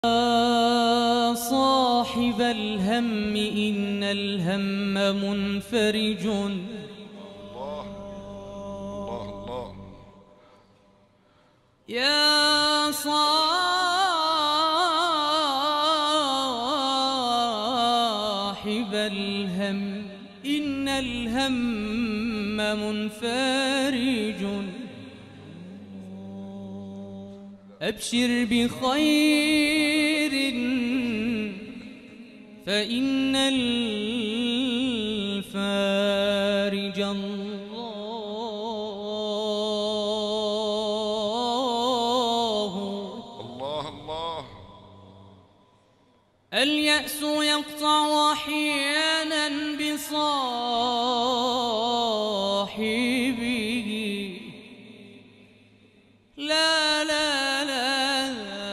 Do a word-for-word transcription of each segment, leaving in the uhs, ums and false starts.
يا صاحب الهم إن الهم منفرج. الله الله الله. يا صاحب الهم إن الهم منفرج. أبشر بخير فإن الفارج الله. الله الله. اليأس يقطع أحيانا بصاحبه. لا لا لا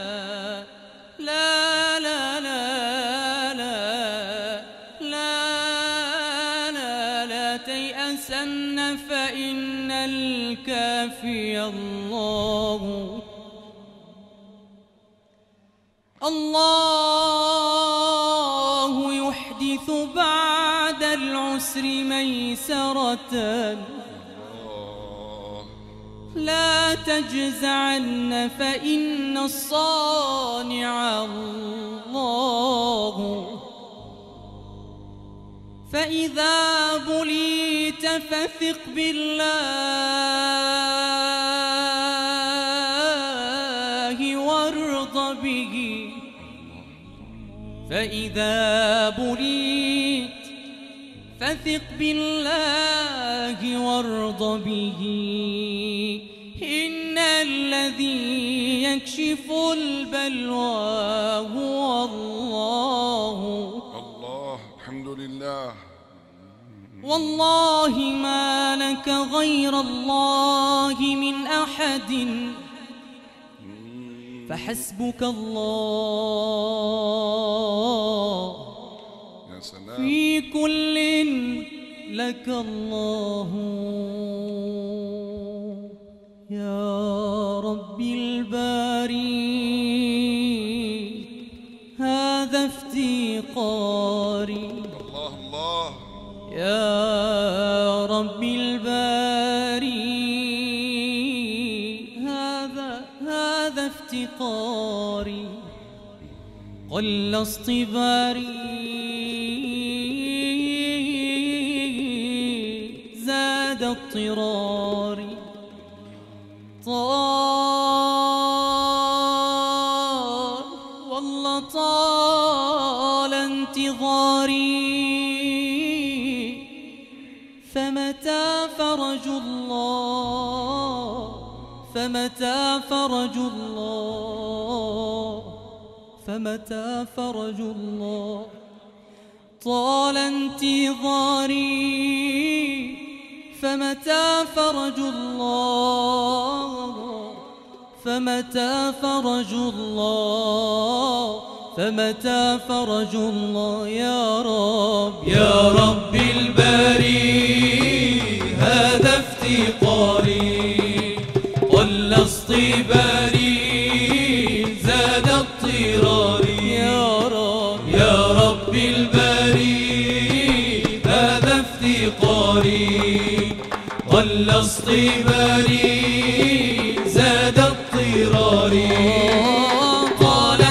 لا لا لا لا لا لا تيأسن فإن الكافي الله. الله يحدث بعد العسر ميسرة. لا تجزعن فإن الصانع الله. فإذا بليت فثق بالله وارض به. فإذا بليت فثق بالله وارض به. إن الذي يكشف البلوى هو الله. الله الحمد لله. والله ما لك غير الله من أحد فحسبك الله. يا سلام. في كل لك الله. يا رب الباري هذا افتقاري. الله الله. يا رب الباري هذا هذا افتقاري. قل اصطباري زاد اضطراري. طال والله طال انتظاري. فمتى فرج الله فمتى فرج الله فمتى فرج الله. طال انتظاري فمتى فرج الله فمتى فرج الله فمتى فرج الله. يا رب يا رب الباري هذا افتقاري. قل اصطباري زاد اضطراري. يا رب يا رب الباري هذا افتقاري. قل اصطباري زاد اضطراري. طال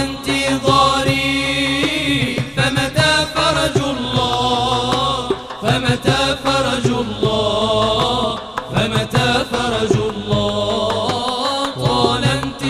انتظاري فمتى فرج الله فمتى فرج الله فمتى فرج الله. طال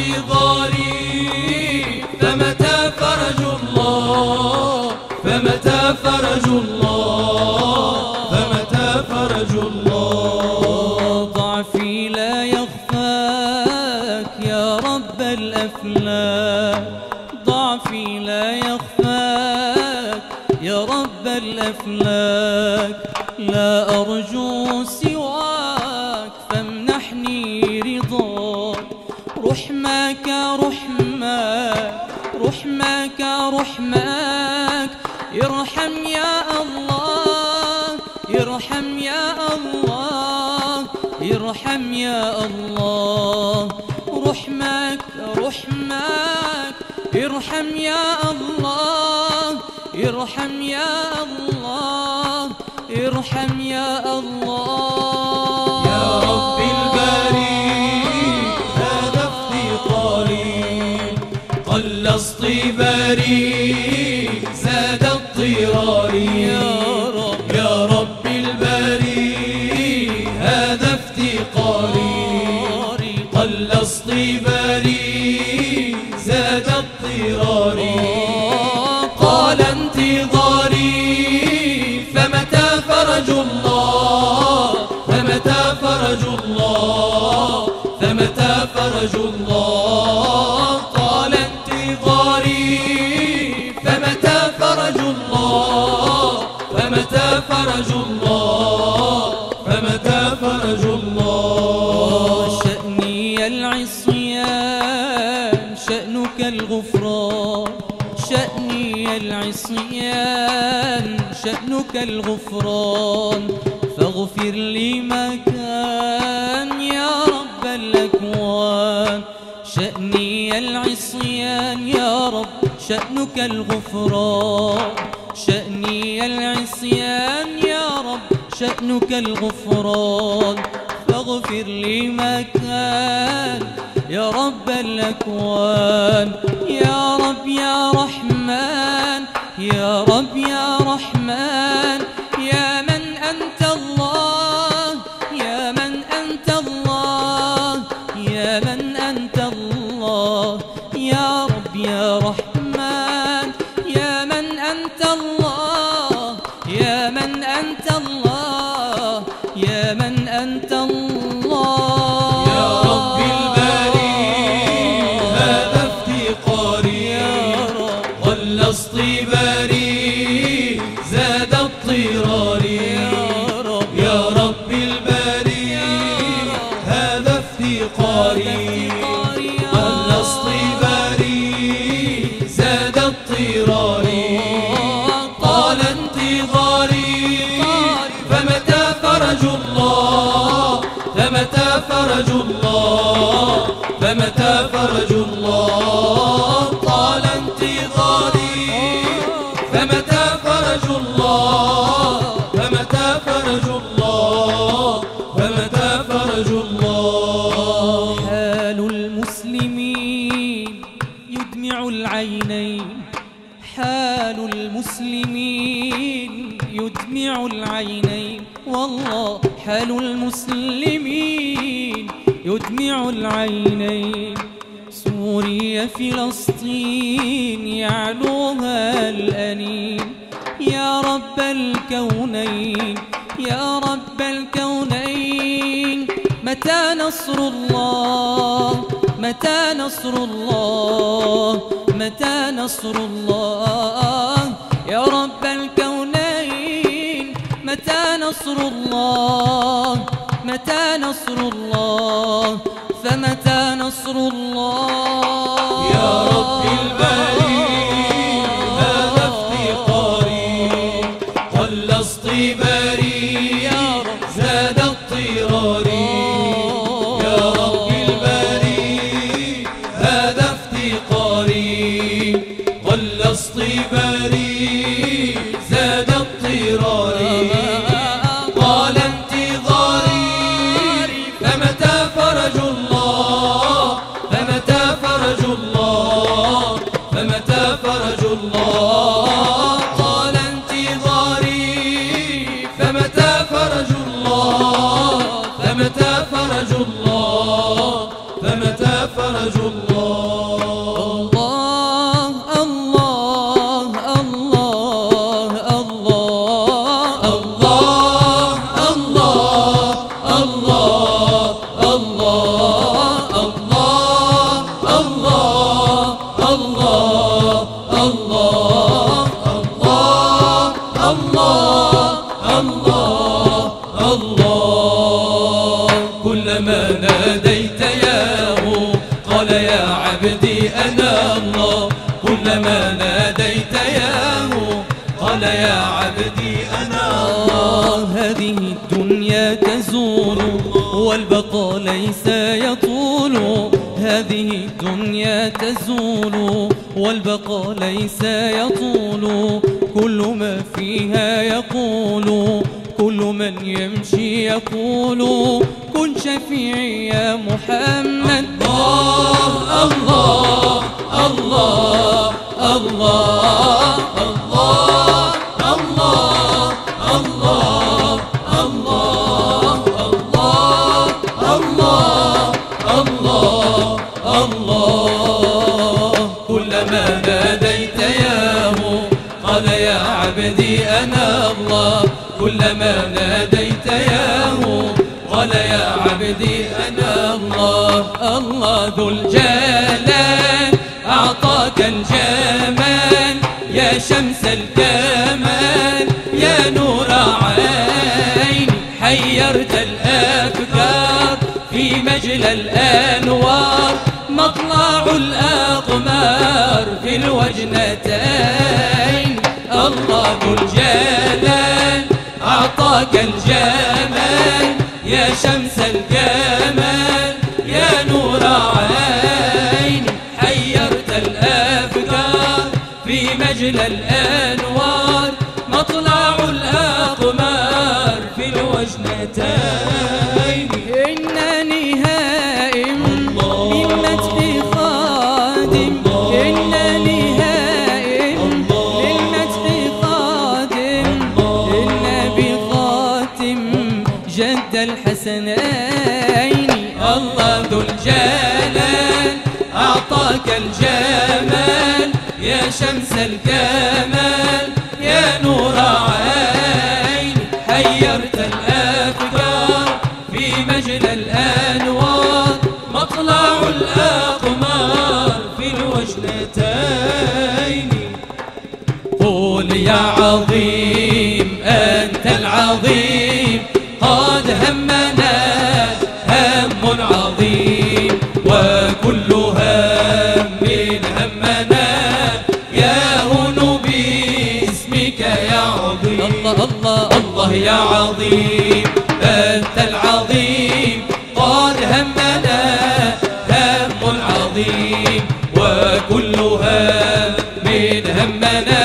انتظاري فمتى فرج الله فمتى فرج الله فمتى فرج الله. ضعفي لا يخفاك يا رب الأفلاك. ضعفي لا يخفاك يا رب الأفلاك. لا أرجو سواك فامنحني رضاك. رحمك رحمك رحمك رحمك. ارحم يا الله ارحم يا الله ارحم يا الله. رحمك رحمك ارحم يا الله ارحم يا الله ارحم يا الله يا رب الباري هذا افتقاري قل اصطباري زاد اضطراري يا رب يا رب الباري هذا افتقاري قل اصطباري زاد اضطراري قال انتظاري فمتى فرج الله فمتى فرج الله فمتى فرج الله قال انتظاري فمتى فرج الله فمتى فرج الله فمتى فرج الله شأني العصيان شأنك الغفران شأني العصيان شأنك الغفران فاغفر لي ما كان يا رب الأكوان شأني العصيان يا رب شأنك الغفران شأني العصيان يا رب شأنك الغفران فاغفر لي ما كان يا رب الأكوان يا رب يا رحمن يا رب يا رحمن يا من أنت الله يا من أنت الله يا من أنت الله يا رب يا رحمن يا من أنت الله يا من أنت الله يا من أنت الله يا رب الباري هذا افتقاري قل اصطباري زاد اضطراري يا رب الباري هذا افتقاري قل اصطباري زاد اضطراري طال انتظاري فمتى فرج الله فمتى فرج الله فمتى فرج الله طال انتظاري فمتى فرج الله فمتى فرج الله فمتى فرج الله حال المسلمين يدمع العينين حال المسلمين يدمع العينين والله حال المسلمين يدمع العينين سوريا فلسطين يعلوها الأنين يا رب الكونين يا رب الكونين متى نصر الله متى نصر الله متى نصر الله يا رب الكونين متى نصر الله متى نصر الله فمتى نصر الله يا رب الباري هذا افتقاري قل اصطباري زاد اضطراري يا رب الباري هذا افتقاري قل اصطباري زاد اضطراري طال انتظاري فمتى فرج الله فمتى فرج الله فمتى فرج الله طال انتظاري فمتى فرج الله فمتى فرج الله فمتى فرج الله الله الله الله الله الله الله كلما ناديت ياه قال يا عبدي أنا الله كلما ناديت ياه قال يا عبدي أنا الله هذه الدنيا تزول والبقاء ليس يطول هذه الدنيا تزول والبقاء ليس يطول، كل ما فيها يقول، كل من يمشي يقول كن شفيعي يا محمد. الله الله الله الله الله الله الله الله الله الله الله. كلما ناديت ياه قال يا عبدي أنا الله، كلما ناديت ياه قال يا عبدي أنا الله. الله ذو الجلال أعطاك الجمال يا شمس الكمال يا نور عين، حيرت الأفكار في مجلى الأنوار، مطلع الأقمار في الوجنتين. الله ذو الجلال أعطاك الجمال يا شمس الكمال يا نور عين، حيرت الأفكار في مجلى الأنوار، مطلع الأقمار في الوجنتين. إنني هائم من مدح خادم، إنني هائم للمدح خادم، للنبي خاتم جد الحسنين. الله ذو الجلال أعطاك الجمال يا شمس الكمال يا نور عين، حيرت الأفكار في مجلى الأنوار، مطلع الأقمار في الوجنتين. قول يا عظيم أنت العظيم، قد همنا هم عظيم، وكل هم همنا يهون باسمك يا عظيم. الله الله الله يا عظيم أنت العظيم، قد همنا هم عظيم، وكل هم همنا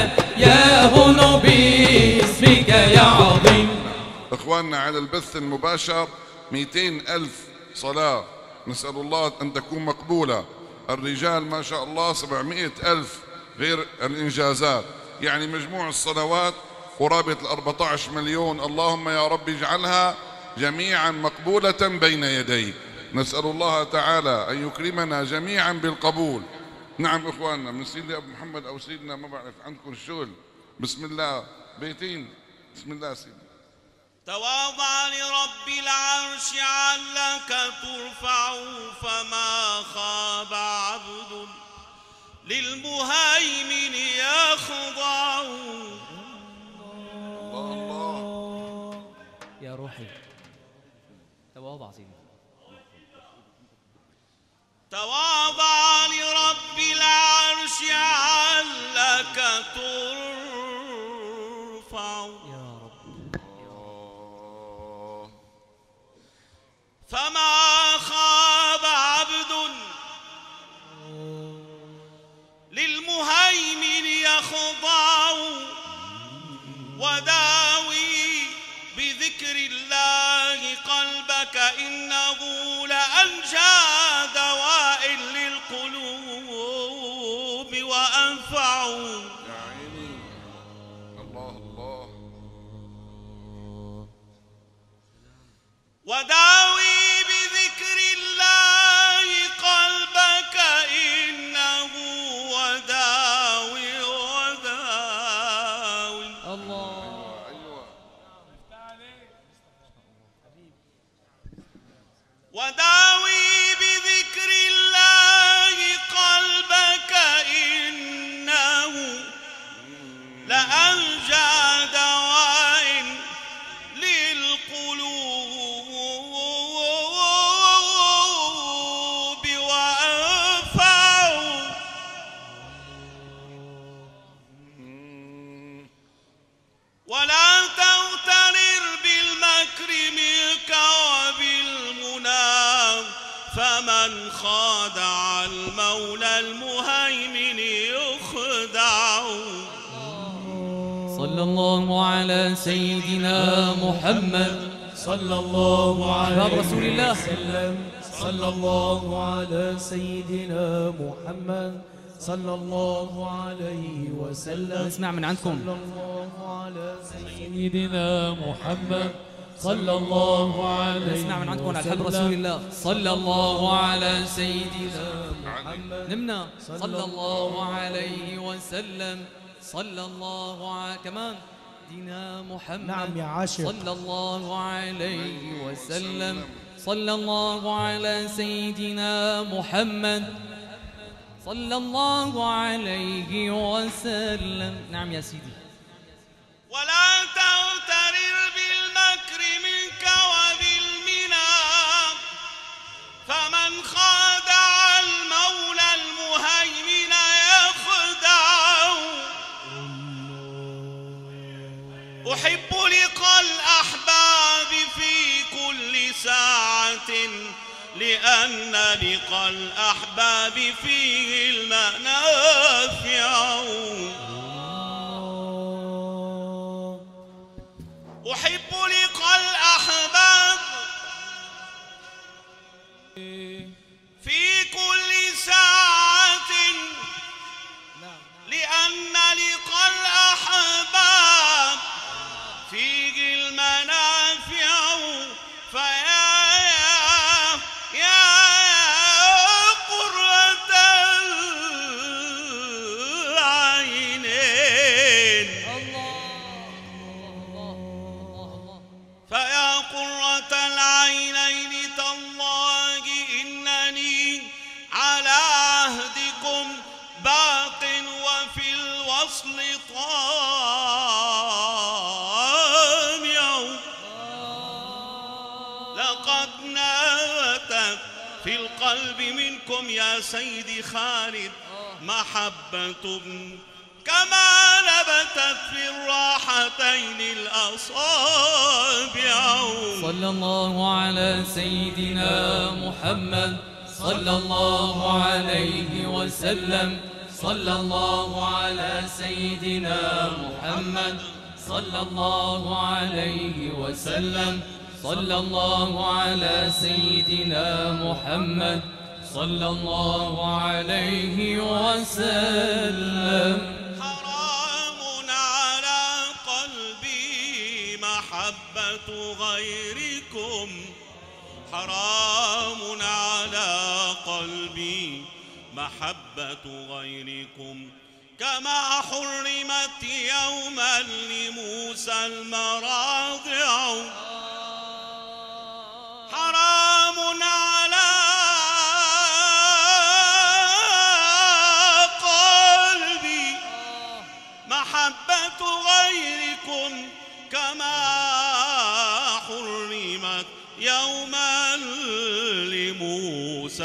يهون باسمك يا عظيم. إخواننا على البث المباشر مئتين ألف صلاة، نسأل الله أن تكون مقبولة. الرجال ما شاء الله سبعمئة ألف غير الإنجازات، يعني مجموع الصلوات قرابة الأربعة عشر مليون. اللهم يا رب اجعلها جميعا مقبولة بين يديك. نسأل الله تعالى أن يكرمنا جميعا بالقبول. نعم إخواننا، من سيدنا أبو محمد أو سيدنا ما بعرف عندكم الشغل. بسم الله بيتين. بسم الله سيدنا. تواضع لرب العرش علك ترفع، فما خاب عبد للمهيمن يخضع. الله الله يا روحي تواضع سيدي. تواضع لرب العرش علك ترفع، يا رب فما خاب عبد للمهيمن يخضع، وداوي بذكر الله قلبك إنه لأنجى دواء للقلوب وأنفع. يا عيني. الله الله. وداوي بذكر الله قلبك إنه وداوي وداوي. الله أيوة. وداوي بذكر الله قلبك إنه لأنجى دواء للقلوب وأنفع. ولا تغترر بالمكر منك وبالمنى، فمن خادع المولى المهيمن صلى الله على سيدنا محمد صلى الله عليه رسول الله وسلم. صلى الله على سيدنا محمد صلى الله عليه وسلم. نسمع من عندكم. صلى الله على سيدنا محمد صلى الله عليه وسلم. نسمع من عندكم على حب رسول الله. صلى الله على سيدنا محمد نمنا. صلى الله عليه وسلم. صلى الله على كمان دينا محمد. نعم يا عاشق. صلى الله عليه وسلم. صلى الله على سيدنا محمد صلى الله عليه وسلم. نعم يا سيدي. ولا تغترر بالمكر منك وبالمنى فمن خادع المولى المهيمن يخدع. أحب لقاء الأحباب في كل ساعة لأن لقاء الأحباب فيه المنافع. أحب لقاء الأحباب في كل ساعة لأن لقاء الأحباب فيه المنافع. فيا يا يا قرة العينين فيا قرة العينين تالله إنني على عهدكم باق وفي الوصل طامع. لقد نبتت في القلب منكم يا سيدي خالد محبة كما نبتت في الراحتين الأصابع. صلى الله على سيدنا محمد صلى الله عليه وسلم. صلى الله على سيدنا محمد صلى الله عليه وسلم. صلى الله على سيدنا محمد صلى الله عليه وسلم. حرام على قلبي محبة غيركم حرام على قلبي محبة غيركم كما حرمت يوما لموسى المراضع. حرام على قلبي محبة غيركم كما حرمت يوما لموسى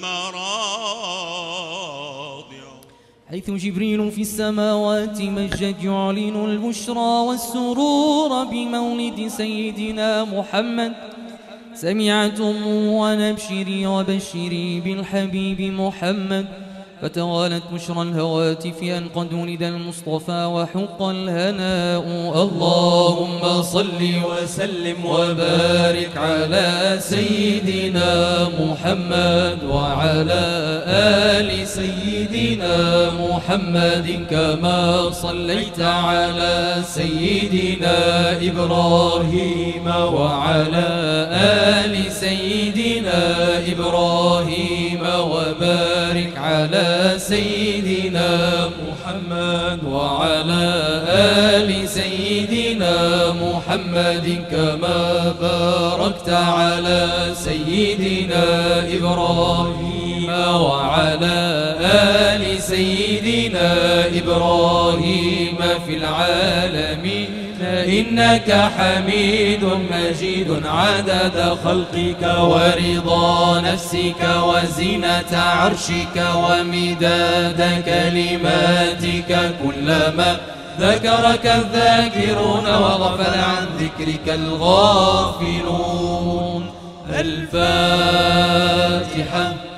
المراضع. حيث جبريل في السماوات مجد يعلن البشرى والسرور بمولد سيدنا محمد. سمعتم ونبشري وبشري بالحبيب محمد. فتوالت بشرى الهواتف أن قد ولد المصطفى وحق الهناء. اللهم صل وسلم وبارك على سيدنا محمد وعلى آل سيدنا محمد كما صليت على سيدنا إبراهيم وعلى آل سيدنا إبراهيم وبارك على سيدنا محمد وعلى آل سيدنا محمد كما باركت على سيدنا إبراهيم وعلى آل سيدنا إبراهيم في العالمين إنك حميد مجيد عدد خلقك ورضا نفسك وزنة عرشك ومداد كلماتك كلما ذكرك الذاكرون وغفل عن ذكرك الغافلون. الفاتحة.